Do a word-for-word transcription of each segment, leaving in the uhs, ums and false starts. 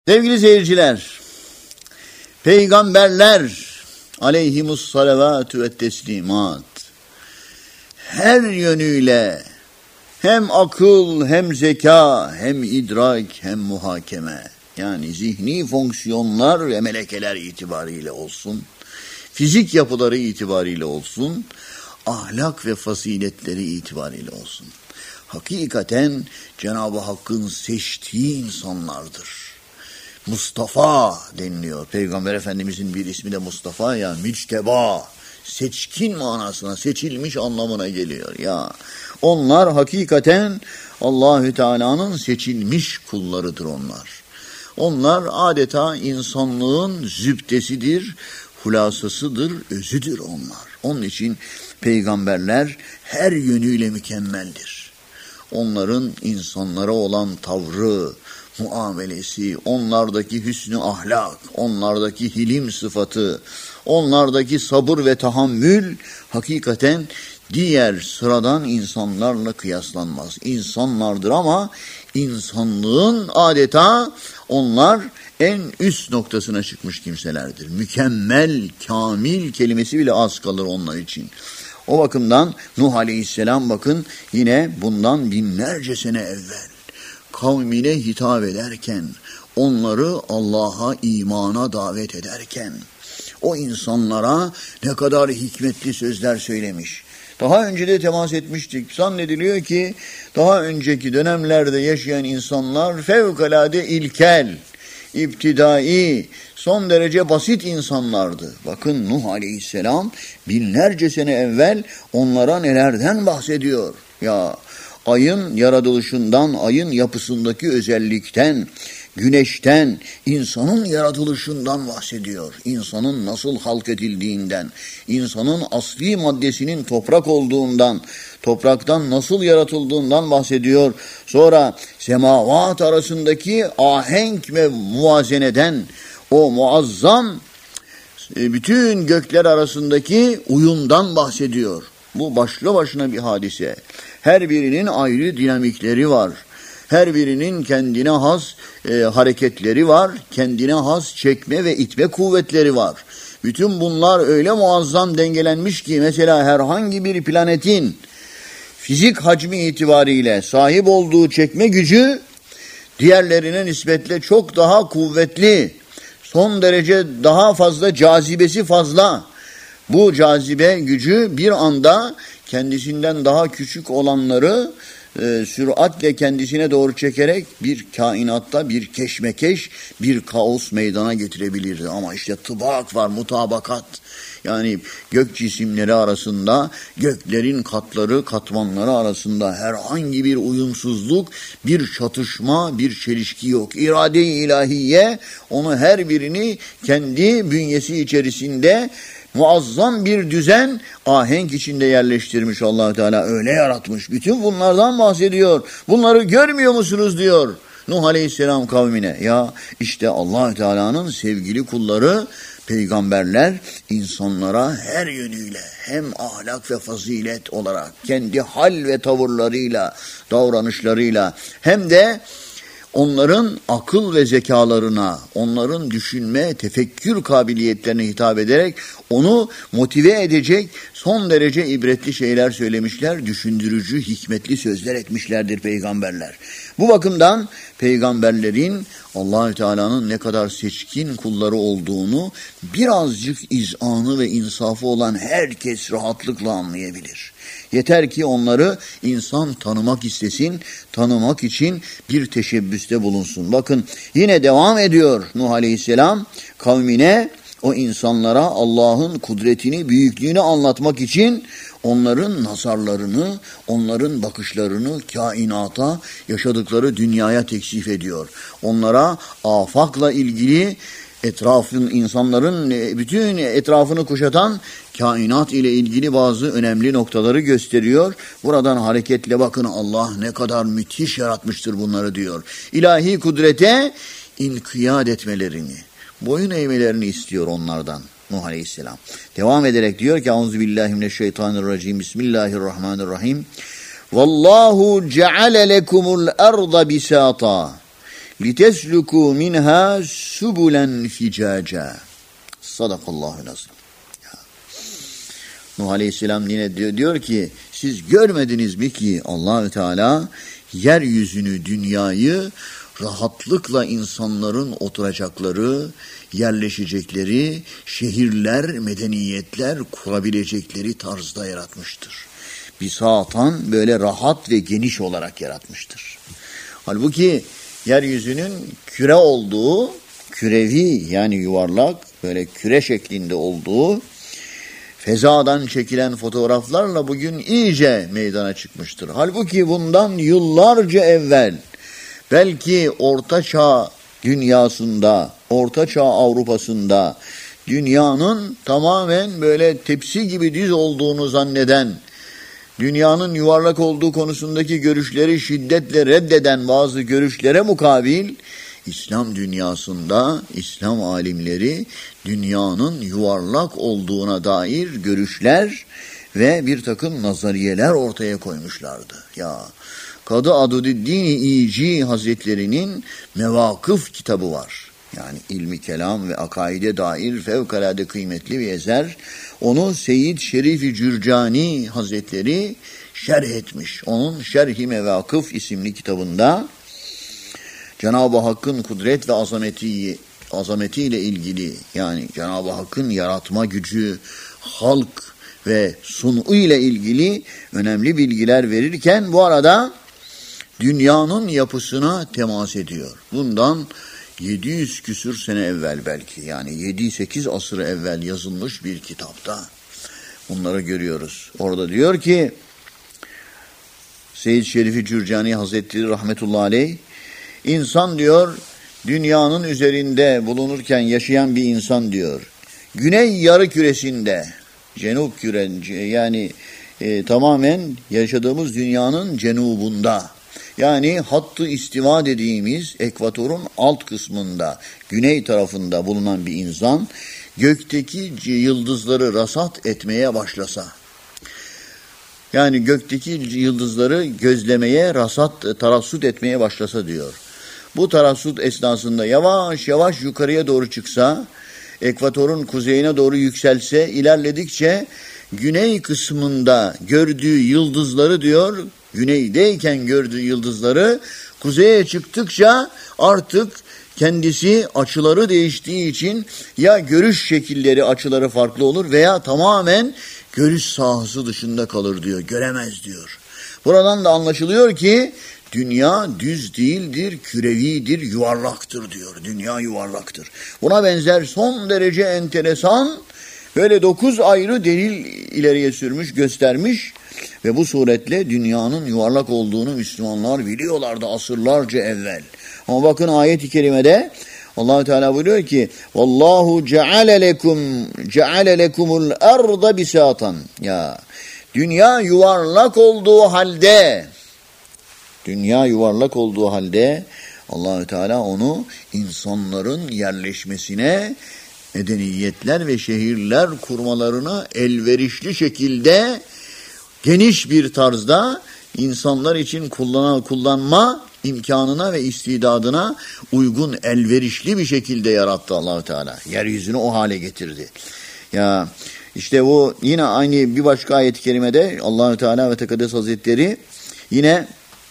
Sevgili seyirciler, peygamberler aleyhimus salavatü ve teslimat her yönüyle hem akıl hem zeka hem idrak hem muhakeme, yani zihni fonksiyonlar ve melekeler itibariyle olsun, fizik yapıları itibariyle olsun, ahlak ve faziletleri itibariyle olsun, hakikaten Cenab-ı Hakk'ın seçtiği insanlardır. Mustafa deniliyor. Peygamber Efendimizin bir ismi de Mustafa, ya mücteba, seçkin manasına, seçilmiş anlamına geliyor ya. Onlar hakikaten Allahü Teala'nın seçilmiş kullarıdır onlar. Onlar adeta insanlığın zübdesidir, hulasasıdır, özüdür onlar. Onun için peygamberler her yönüyle mükemmeldir. Onların insanlara olan tavrı, muamelesi, onlardaki hüsnü ahlak, onlardaki hilim sıfatı, onlardaki sabır ve tahammül hakikaten diğer sıradan insanlarla kıyaslanmaz. İnsanlardır ama insanlığın adeta onlar en üst noktasına çıkmış kimselerdir. Mükemmel, kamil kelimesi bile az kalır onlar için. O bakımdan Nuh Aleyhisselam bakın yine bundan binlerce sene evvel kavmine hitap ederken, onları Allah'a, imana davet ederken, o insanlara ne kadar hikmetli sözler söylemiş. Daha önce de temas etmiştik. Zannediliyor ki daha önceki dönemlerde yaşayan insanlar fevkalade ilkel, iptidai, son derece basit insanlardı. Bakın Nuh Aleyhisselam binlerce sene evvel onlara nelerden bahsediyor. Ya ayın yaratılışından, ayın yapısındaki özellikten, güneşten, insanın yaratılışından bahsediyor. İnsanın nasıl halk edildiğinden, insanın asli maddesinin toprak olduğundan, topraktan nasıl yaratıldığından bahsediyor. Sonra semavat arasındaki ahenk ve muvazeneden, o muazzam bütün gökler arasındaki uyumdan bahsediyor. Bu başlı başına bir hadise. Her birinin ayrı dinamikleri var. Her birinin kendine has e, hareketleri var. Kendine has çekme ve itme kuvvetleri var. Bütün bunlar öyle muazzam dengelenmiş ki mesela herhangi bir planetin fizik hacmi itibariyle sahip olduğu çekme gücü diğerlerine nispetle çok daha kuvvetli. Son derece daha fazla, cazibesi fazla. Bu cazibe gücü bir anda kendisinden daha küçük olanları e, süratle kendisine doğru çekerek bir kainatta bir keşmekeş, bir kaos meydana getirebilirdi. Ama işte tıbak var, mutabakat. Yani gök cisimleri arasında, göklerin katları, katmanları arasında herhangi bir uyumsuzluk, bir çatışma, bir çelişki yok. İrade-i ilahiye onu her birini kendi bünyesi içerisinde muazzam bir düzen, ahenk içinde yerleştirmiş Allah Teala, öyle yaratmış. Bütün bunlardan bahsediyor. Bunları görmüyor musunuz diyor Nuh Aleyhisselam kavmine. Ya işte Allah Teala'nın sevgili kulları, peygamberler insanlara her yönüyle hem ahlak ve fazilet olarak kendi hal ve tavırlarıyla, davranışlarıyla hem de onların akıl ve zekalarına, onların düşünme, tefekkür kabiliyetlerine hitap ederek onu motive edecek son derece ibretli şeyler söylemişler, düşündürücü, hikmetli sözler etmişlerdir peygamberler. Bu bakımdan peygamberlerin Allah-u Teala'nın ne kadar seçkin kulları olduğunu birazcık izanı ve insafı olan herkes rahatlıkla anlayabilir. Yeter ki onları insan tanımak istesin, tanımak için bir teşebbüste bulunsun. Bakın yine devam ediyor Nuh Aleyhisselam kavmine, o insanlara Allah'ın kudretini, büyüklüğünü anlatmak için onların nazarlarını, onların bakışlarını kainata, yaşadıkları dünyaya teksif ediyor. Onlara afakla ilgili, etrafın, insanların bütün etrafını kuşatan kainat ile ilgili bazı önemli noktaları gösteriyor. Buradan hareketle bakın Allah ne kadar müthiş yaratmıştır bunları diyor. İlahi kudrete inkiyat etmelerini, boyun eğmelerini istiyor onlardan Nuh Aleyhisselam. Devam ederek diyor ki Euzubillahimineşşeytanirracim. Bismillahirrahmanirrahim. Vallahu ceale lekumul arda bisata. لِتَسْلُكُوا مِنْهَا سُبُلًا فِجَاجًا. Sadakallahu lazım. Nuh Aleyhisselam yine diyor, diyor ki siz görmediniz mi ki Allah-u Teala yeryüzünü, dünyayı rahatlıkla insanların oturacakları, yerleşecekleri, şehirler, medeniyetler kurabilecekleri tarzda yaratmıştır. Bisatan böyle rahat ve geniş olarak yaratmıştır. Halbuki yeryüzünün küre olduğu, kürevi yani yuvarlak, böyle küre şeklinde olduğu fezadan çekilen fotoğraflarla bugün iyice meydana çıkmıştır. Halbuki bundan yıllarca evvel belki Orta Çağ dünyasında, Orta Çağ Avrupa'sında dünyanın tamamen böyle tepsi gibi düz olduğunu zanneden, dünyanın yuvarlak olduğu konusundaki görüşleri şiddetle reddeden bazı görüşlere mukabil İslam dünyasında İslam alimleri dünyanın yuvarlak olduğuna dair görüşler ve bir takım nazariyeler ortaya koymuşlardı. Ya Kadı Aduddin-i İci Hazretleri'nin Mevakıf kitabı var. Yani ilmi kelam ve akaide dair fevkalade kıymetli bir eser. Onu Seyyid Şerif-i Cürcani Hazretleri şerh etmiş. Onun Şerh-i Mevakıf isimli kitabında Cenab-ı Hakk'ın kudret ve azameti, azametiyle ilgili, yani Cenab-ı Hakk'ın yaratma gücü, halk ve sunu ile ilgili önemli bilgiler verirken bu arada dünyanın yapısına temas ediyor. Bundan yedi yüz küsür sene evvel belki, yani yedi sekiz asır evvel yazılmış bir kitapta bunları görüyoruz. Orada diyor ki Seyyid Şerif-i Cürcani Hazretleri rahmetullahi aleyh, İnsan diyor, dünyanın üzerinde bulunurken yaşayan bir insan diyor. Güney yarı küresinde, cenub küre, yani e, tamamen yaşadığımız dünyanın cenubunda, yani hattı istiva dediğimiz ekvatorun alt kısmında, güney tarafında bulunan bir insan, gökteki yıldızları rasat etmeye başlasa, yani gökteki yıldızları gözlemeye, rasat, tarassut etmeye başlasa diyor. Bu tarassut esnasında yavaş yavaş yukarıya doğru çıksa, ekvatorun kuzeyine doğru yükselse, ilerledikçe güney kısmında gördüğü yıldızları diyor, güneydeyken gördüğü yıldızları kuzeye çıktıkça artık kendisi açıları değiştiği için ya görüş şekilleri, açıları farklı olur veya tamamen görüş sahası dışında kalır diyor, göremez diyor. Buradan da anlaşılıyor ki dünya düz değildir, kürevidir, yuvarlaktır diyor. Dünya yuvarlaktır. Buna benzer son derece enteresan böyle dokuz ayrı delil ileriye sürmüş, göstermiş ve bu suretle dünyanın yuvarlak olduğunu Müslümanlar biliyorlardı asırlarca evvel. Ama bakın ayet-i kerimede Allah Teala buyuruyor ki vallahu ceale lekum ceale lekumul arda bisatan. Ya dünya yuvarlak olduğu halde dünya yuvarlak olduğu halde Allah Teala onu insanların yerleşmesine, medeniyetler ve şehirler kurmalarına elverişli şekilde geniş bir tarzda insanlar için kullanan, kullanma imkanına ve istidadına uygun, elverişli bir şekilde yarattı Allah Teala. Yeryüzünü o hale getirdi. Ya işte bu yine aynı bir başka ayet-i kerimede Allah Teala ve Tekaddes Hazretleri yine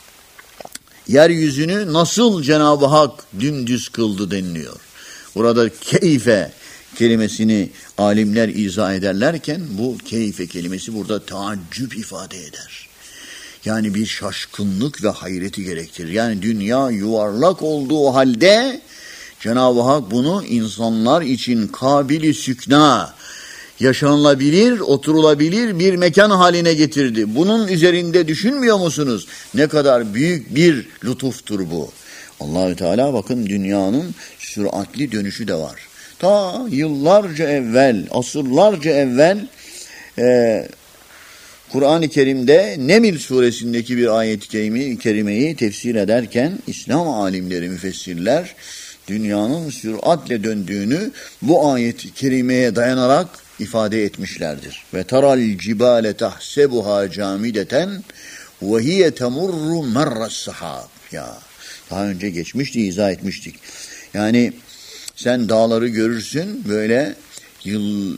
yeryüzünü nasıl Cenab-ı Hak dümdüz kıldı deniliyor. Burada keyfe kelimesini alimler izah ederlerken bu keyfe kelimesi burada taaccüp ifade eder. Yani bir şaşkınlık ve hayreti gerektirir. Yani dünya yuvarlak olduğu halde Cenab-ı Hak bunu insanlar için kabili sükna, yaşanılabilir, oturulabilir bir mekan haline getirdi. Bunun üzerinde düşünmüyor musunuz? Ne kadar büyük bir lütuftur bu. Allahü Teala bakın dünyanın süratli dönüşü de var. Ta yıllarca evvel, asırlarca evvel e, Kur'an-ı Kerim'de Neml suresindeki bir ayet-i kerimeyi tefsir ederken İslam alimleri, müfessirler dünyanın süratle döndüğünü bu ayet-i kerimeye dayanarak ifade etmişlerdir. Ve taral cibale tahsebuha camideten ve hiye temurru merras sahab. Ya Daha önce geçmişti, izah etmiştik. Yani sen dağları görürsün böyle yıl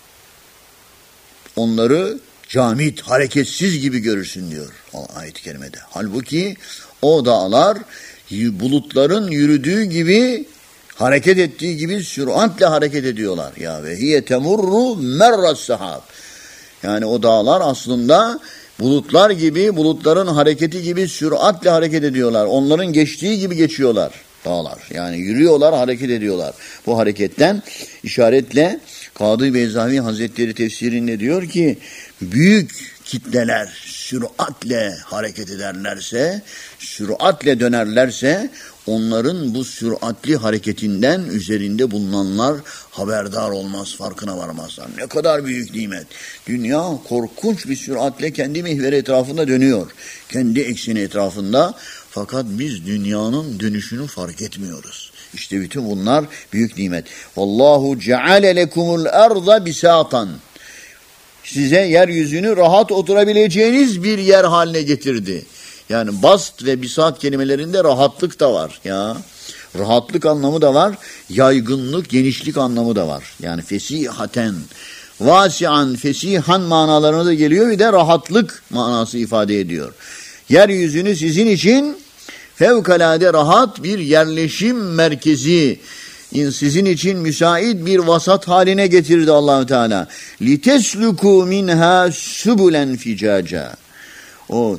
onları camit, hareketsiz gibi görürsün diyor ayet-i kerimede. Halbuki o dağlar bulutların yürüdüğü gibi, hareket ettiği gibi süratle hareket ediyorlar. Ya ve hiye temurru merras sahab. Yani o dağlar aslında bulutlar gibi, bulutların hareketi gibi süratle hareket ediyorlar. Onların geçtiği gibi geçiyorlar dağlar. Yani yürüyorlar, hareket ediyorlar. Bu hareketten işaretle Kadı Beyzavi Hazretleri tefsirinde diyor ki, büyük kitleler süratle hareket ederlerse, süratle dönerlerse, onların bu süratli hareketinden üzerinde bulunanlar haberdar olmaz, farkına varmazlar. Ne kadar büyük nimet. Dünya korkunç bir süratle kendi mihveri etrafında dönüyor. Kendi ekseni etrafında. Fakat biz dünyanın dönüşünü fark etmiyoruz. İşte bütün bunlar büyük nimet. Vallahu ceale lekumul arda bisatan. Size yeryüzünü rahat oturabileceğiniz bir yer haline getirdi. Yani bast ve bisat kelimelerinde rahatlık da var ya. Rahatlık anlamı da var. Yaygınlık, genişlik anlamı da var. Yani fesihaten, vasian, fesihan manalarına da geliyor. Bir de rahatlık manası ifade ediyor. Yeryüzünü sizin için fevkalade rahat bir yerleşim merkezi, sizin için müsait bir vasat haline getirdi Allah-u Teala. لِتَسْلُكُوا مِنْهَا سُبُلًا فِجَاجًا. O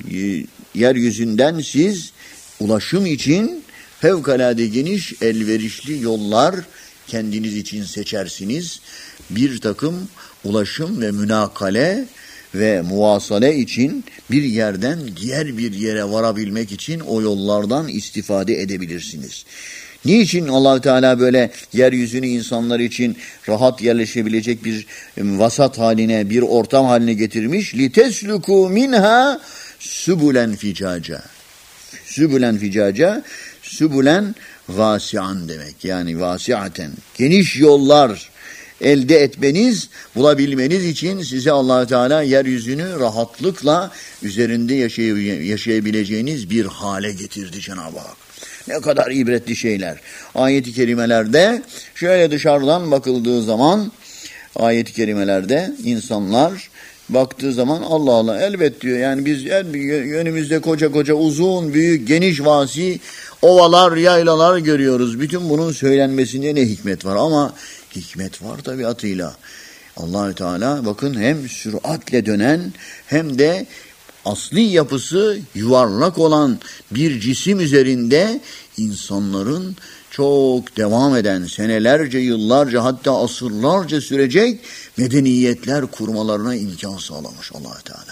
yeryüzünden siz ulaşım için fevkalade geniş, elverişli yollar kendiniz için seçersiniz. Bir takım ulaşım ve münakale ve muvasale için bir yerden diğer bir yere varabilmek için o yollardan istifade edebilirsiniz. Niçin Allah Teala böyle yeryüzünü insanlar için rahat yerleşebilecek bir vasat haline, bir ortam haline getirmiş? لِتَسْلُكُوا مِنْهَا سُبُلًا فِجَاجًا. Sübülen ficaca, sübülen vasian demek. Yani vasiaten. Geniş yollar elde etmeniz, bulabilmeniz için size Allah Teala yeryüzünü rahatlıkla üzerinde yaşay- yaşayabileceğiniz bir hale getirdi Cenab-ı Hak. Ne kadar ibretli şeyler. Ayet-i kerimelerde şöyle dışarıdan bakıldığı zaman ayet-i kerimelerde insanlar baktığı zaman Allah Allah elbet diyor. Yani biz yönümüzde koca koca uzun, büyük, geniş, vasi ovalar, yaylalar görüyoruz. Bütün bunun söylenmesinde ne hikmet var? Ama hikmet var tabiatıyla. Allah-u Teala bakın hem süratle dönen hem de asli yapısı yuvarlak olan bir cisim üzerinde insanların çok devam eden, senelerce, yıllarca, hatta asırlarca sürecek medeniyetler kurmalarına imkan sağlamış Allah Teala.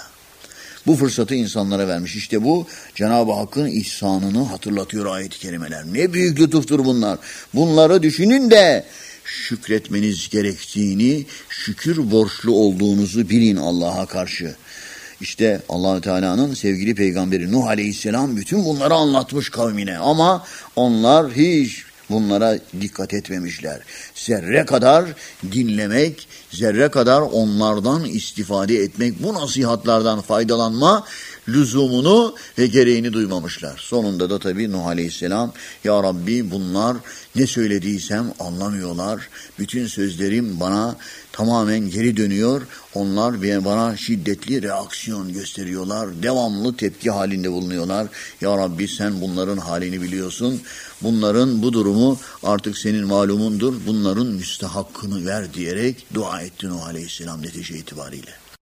Bu fırsatı insanlara vermiş. İşte bu Cenab-ı Hakk'ın ihsanını hatırlatıyor ayet-i kerimeler. Ne büyük lütuftur bunlar. Bunları düşünün de şükretmeniz gerektiğini, şükür borçlu olduğunuzu bilin Allah'a karşı. İşte Allah-u Teala'nın sevgili peygamberi Nuh Aleyhisselam bütün bunları anlatmış kavmine. Ama onlar hiç bunlara dikkat etmemişler. Zerre kadar dinlemek, zerre kadar onlardan istifade etmek, bu nasihatlardan faydalanma lüzumunu ve gereğini duymamışlar. Sonunda da tabii Nuh Aleyhisselam, Ya Rabbi bunlar ne söylediysem anlamıyorlar. Bütün sözlerim bana tamamen geri dönüyor. Onlar bana şiddetli reaksiyon gösteriyorlar. Devamlı tepki halinde bulunuyorlar. Ya Rabbi sen bunların halini biliyorsun. Bunların bu durumu artık senin malumundur. Bunların müstehakkını ver diyerek dua etti Nuh Aleyhisselam netice itibariyle.